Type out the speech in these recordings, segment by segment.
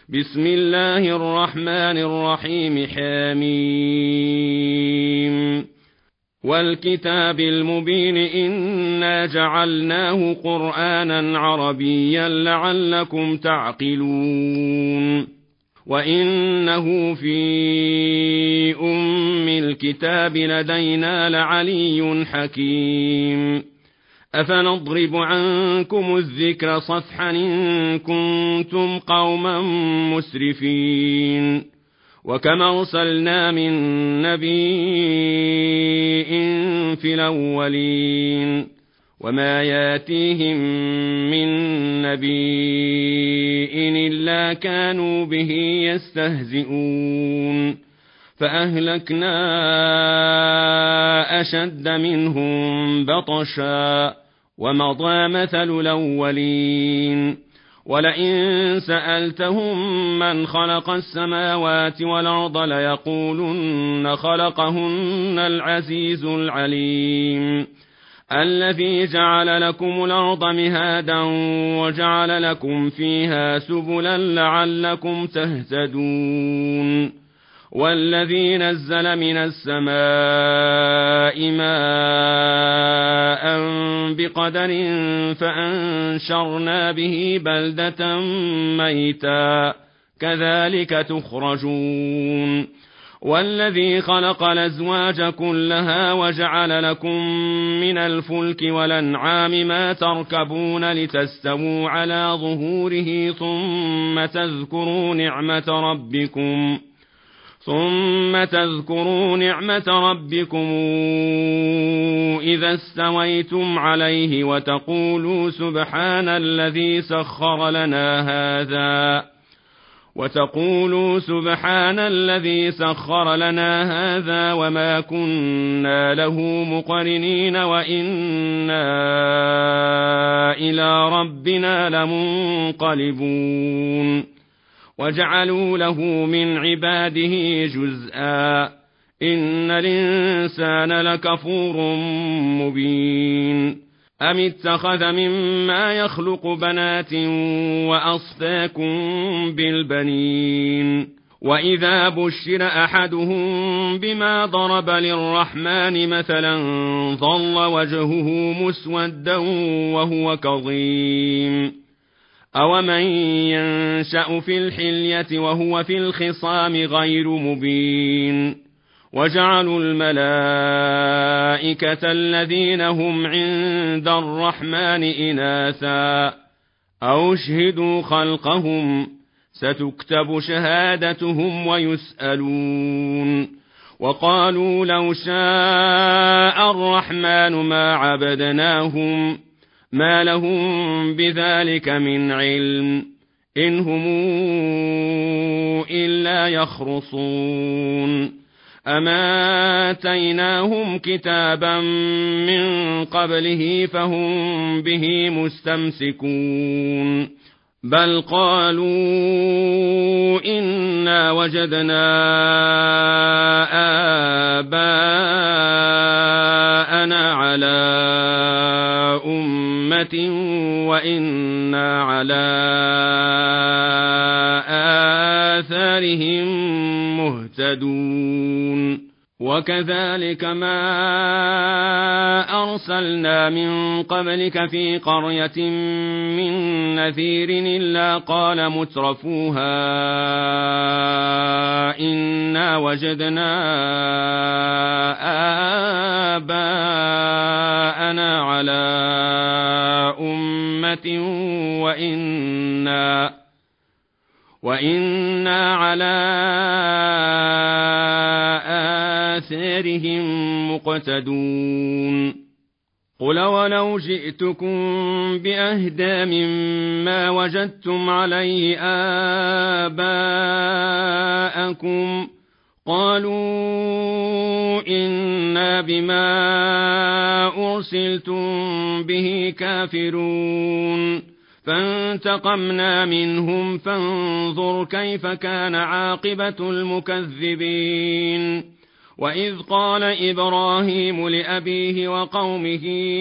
بسم الله الرحمن الرحيم حميم والكتاب المبين إنا جعلناه قرآنا عربيا لعلكم تعقلون وإنه في أم الكتاب لدينا لعلي حكيم أفنضرب عنكم الذكر صفحا إن كنتم قوما مسرفين وكما أرسلنا من نبي في الأولين وما ياتيهم من نبي إلا كانوا به يستهزئون فأهلكنا أشد منهم بطشا ومضى مثل الأولين ولئن سألتهم من خلق السماوات والأرض ليقولن خلقهن العزيز العليم الذي جعل لكم الأرض مهادا وجعل لكم فيها سبلا لعلكم تهتدون والذي نزل من السماء ماء بقدر فأنشرنا به بلدة ميتا كذلك تخرجون والذي خلق الأزواج كلها وجعل لكم من الفلك والأنعام ما تركبون لتستووا على ظهوره ثم تذكروا نعمة ربكم إذا استويتم عليه وتقولوا سبحان الذي سخر لنا هذا وما كنا له مقرنين وإنا إلى ربنا لمنقلبون وجعلوا له من عباده جزءا إن الإنسان لكفور مبين أم اتخذ مما يخلق بنات وأصفاكم بالبنين وإذا بشر أحدهم بما ضرب للرحمن مثلا ظل وجهه مسودا وهو كظيم أومن ينشأ في الحلية وهو في الخصام غير مبين وجعلوا الملائكة الذين هم عند الرحمن إناثا أو اشهدوا خلقهم ستكتب شهادتهم ويسألون وقالوا لو شاء الرحمن ما عبدناهم ما لهم بذلك من علم إن هم إلا يخرصون أما آتيناهم كتابا من قبله فهم به مستمسكون بل قالوا إنا وجدنا آباءنا على أمة وإنا على آثارهم مهتدون وكذلك ما أرسلنا من قبلك في قرية من نذير إلا قال مترفوها إنا وجدنا آباءنا على أمة وإنا على آثارهم مقتدون قل ولو جئتكم بأهدى مما وجدتم عليه آباءكم قالوا إنا بما أرسلتم به كافرون فانتقمنا منهم فانظر كيف كان عاقبة المكذبين وإذ قال إبراهيم لأبيه وقومه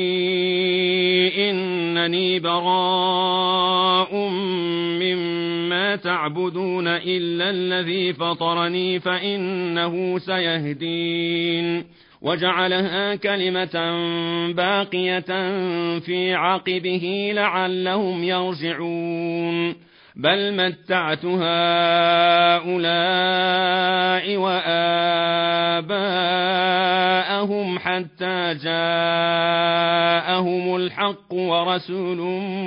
إنني براء مما تعبدون إلا الذي فطرني فإنه سيهدين وجعلها كلمة باقية في عقبه لعلهم يرجعون بل متعت هؤلاء وآباءهم حتى جاءهم الحق ورسول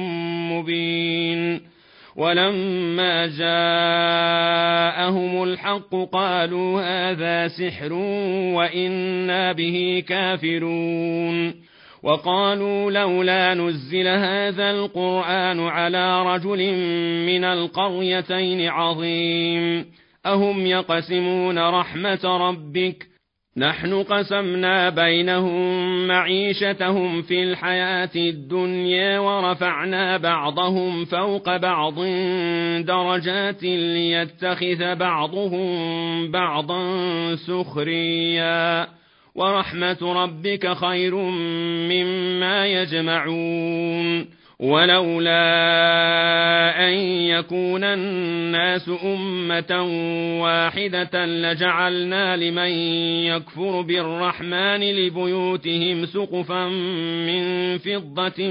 مبين ولما جاءهم الحق قالوا هذا سحر وإنا به كافرون وقالوا لولا نزل هذا القرآن على رجل من القريتين عظيم أهم يقسمون رحمة ربك نحن قسمنا بينهم معيشتهم في الحياة الدنيا ورفعنا بعضهم فوق بعض درجات ليتخذ بعضهم بعضا سخريا ورحمة ربك خير مما يجمعون ولولا أن يكون الناس أمة واحدة لجعلنا لمن يكفر بالرحمن لبيوتهم سقفا من فضة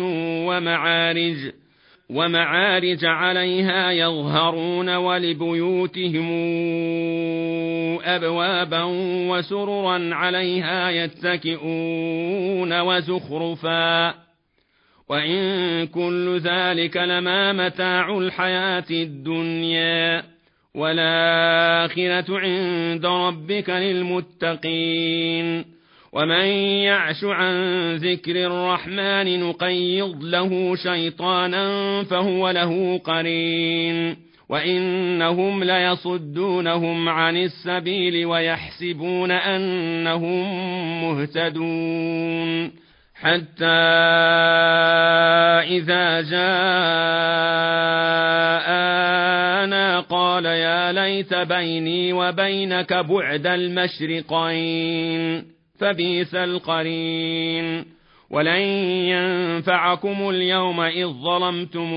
ومعارج عليها يظهرون ولبيوتهم أبوابا وسررا عليها يتكئون وزخرفا وإن كل ذلك لما متاع الحياة الدنيا والآخرة عند ربك للمتقين ومن يعش عن ذكر الرحمن نقيض له شيطانا فهو له قرين وإنهم ليصدونهم عن السبيل ويحسبون أنهم مهتدون حتى إذا جاءنا قال يا ليت بيني وبينك بعد المشرقين فبئس القرين ولن ينفعكم اليوم إذ ظلمتم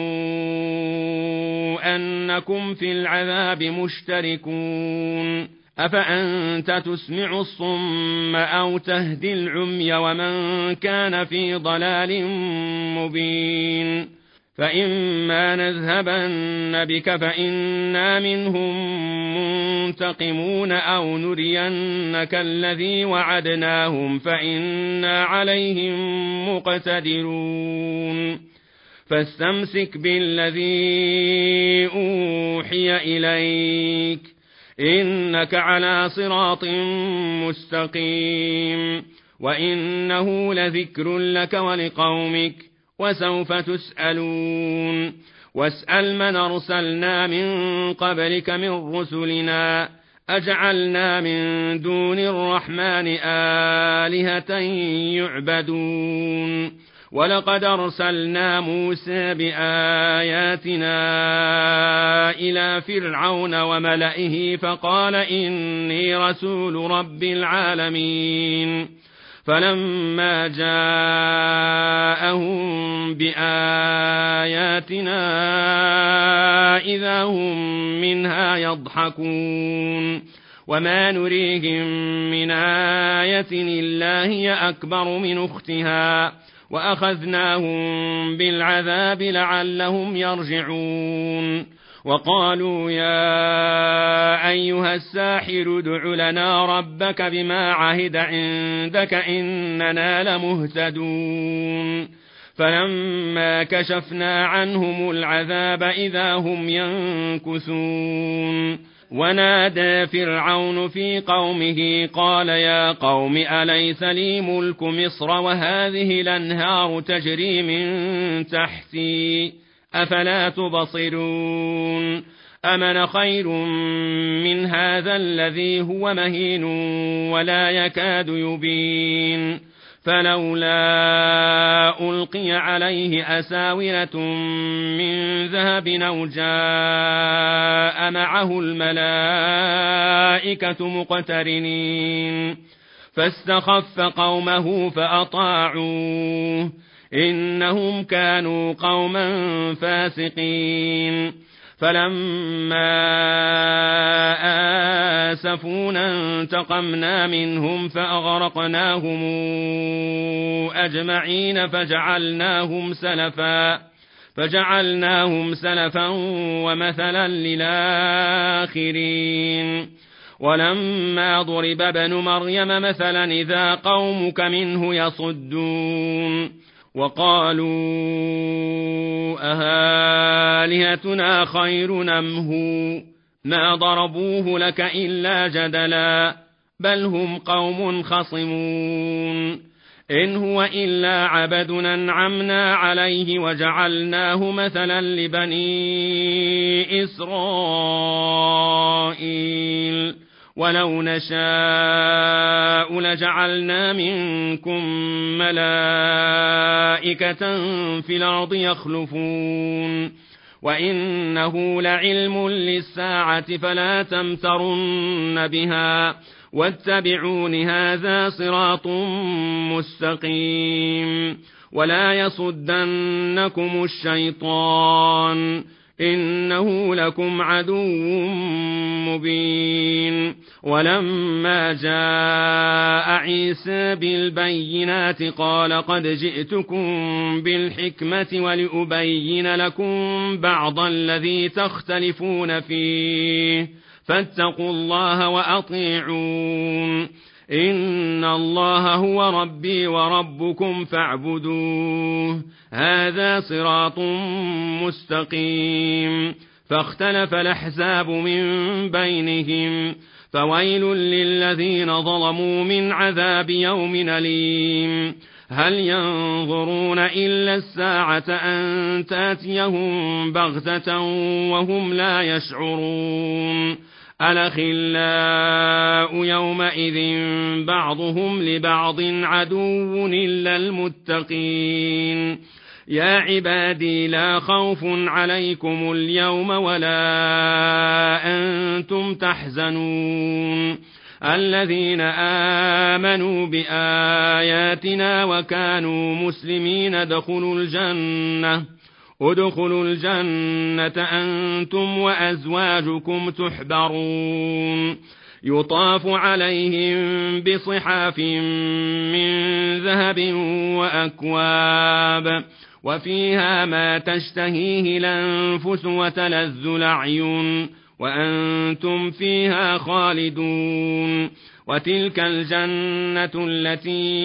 أنكم في العذاب مشتركون أفأنت تسمع الصم أو تهدي العمي ومن كان في ضلال مبين فإما نذهبن بك فإنا منهم منتقمون أو نرينك الذي وعدناهم فإنا عليهم مقتدرون فاستمسك بالذي أوحي إليك إنك على صراط مستقيم وإنه لذكر لك ولقومك وسوف تسألون واسأل من أرسلنا من قبلك من رسلنا أجعلنا من دون الرحمن آلهة يعبدون ولقد أرسلنا موسى بآياتنا إلى فرعون وملئه فقال إني رسول رب العالمين فلما جاءهم بآياتنا إذا هم منها يضحكون وما نريهم من آية إلا هي أكبر من أختها وأخذناهم بالعذاب لعلهم يرجعون وقالوا يا أيها الساحر ادع لنا ربك بما عهد عندك إننا لمهتدون فلما كشفنا عنهم العذاب إذا هم ينكثون ونادى فرعون في قومه قال يا قوم أليس لي ملك مصر وهذه الأنهار تجري من تحتي أفلا تبصرون أمن خير من هذا الذي هو مهين ولا يكاد يبين فلولا ألقي عليه أساورة من ذهب أو جاء معه الملائكة مقترنين فاستخف قومه فأطاعوه إنهم كانوا قوما فاسقين فلما آسفونا انتقمنا منهم فأغرقناهم أجمعين فجعلناهم سلفا ومثلا للآخرين ولما ضرب ابن مريم مثلا إذا قومك منه يصدون وقالوا أهالهتنا خير أم هو ما ضربوه لك إلا جدلا بل هم قوم خصمون إن هو إلا عبد أنعمنا عليه وجعلناه مثلا لبني إسرائيل ولو نشاء لجعلنا منكم ملائكة في الأرض يخلفون وإنه لعلم للساعة فلا تمترن بها واتبعون هذا صراط مستقيم ولا يصدنكم الشيطان إنه لكم عدو مبين ولما جاء عيسى بالبينات قال قد جئتكم بالحكمة ولأبين لكم بعض الذي تختلفون فيه فاتقوا الله وأطيعون إن الله هو ربي وربكم فاعبدوه هذا صراط مستقيم فاختلف الأحزاب من بينهم فويل للذين ظلموا من عذاب يوم أليم هل ينظرون إلا الساعة أن تأتيهم بغتة وهم لا يشعرون الأخلاء يومئذ بعضهم لبعض عدو إلا المتقين يا عبادي لا خوف عليكم اليوم ولا أنتم تحزنون الذين آمنوا بآياتنا وكانوا مسلمين ادخلوا الجنة أنتم وأزواجكم تحبرون يطاف عليهم بصحاف من ذهب وأكواب وفيها ما تشتهيه الأنفس وتلذ الأعين وأنتم فيها خالدون وتلك الجنة التي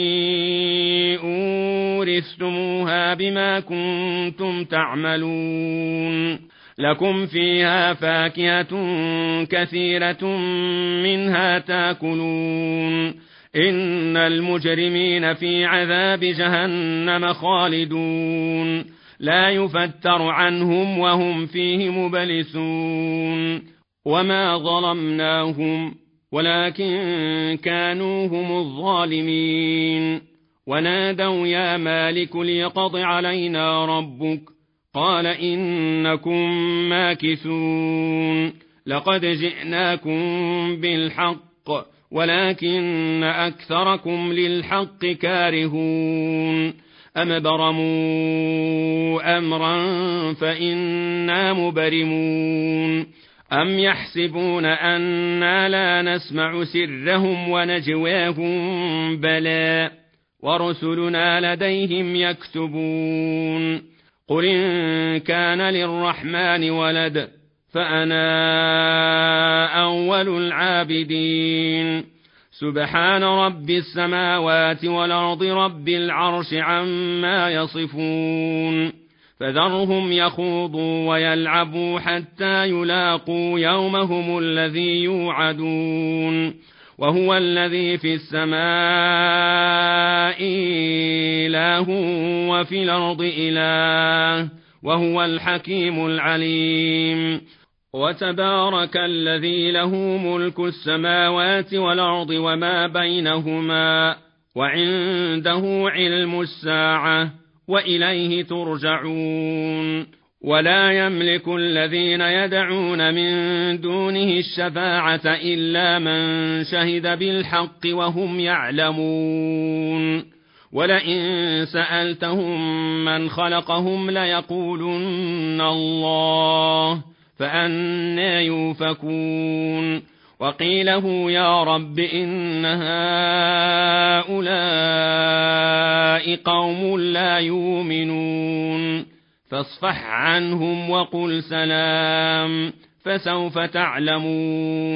أورثتموها بما كنتم تعملون لكم فيها فاكهة كثيرة منها تاكلون إن المجرمين في عذاب جهنم خالدون لا يفتر عنهم وهم فيه مبلسون وما ظلمناهم ولكن كانوا هم الظالمين ونادوا يا مالك ليقض علينا ربك قال إنكم ماكثون لقد جئناكم بالحق ولكن أكثركم للحق كارهون أم برموا أمرا فإنا مبرمون أم يحسبون أنا لا نسمع سرهم ونجواهم بلى ورسلنا لديهم يكتبون قل إن كان للرحمن ولد فأنا أول العابدين سبحان رب السماوات والأرض رب العرش عما يصفون فذرهم يخوضوا ويلعبوا حتى يلاقوا يومهم الذي يوعدون وهو الذي في السماء إله وفي الأرض إله وهو الحكيم العليم وتبارك الذي له ملك السماوات والأرض وما بينهما وعنده علم الساعة وإليه ترجعون ولا يملك الذين يدعون من دونه الشفاعة إلا من شهد بالحق وهم يعلمون ولئن سألتهم من خلقهم ليقولن الله فأنى يؤفكون وقيله يا رب إن هؤلاء قوم لا يؤمنون فاصفح عنهم وقل سلام فسوف تعلمون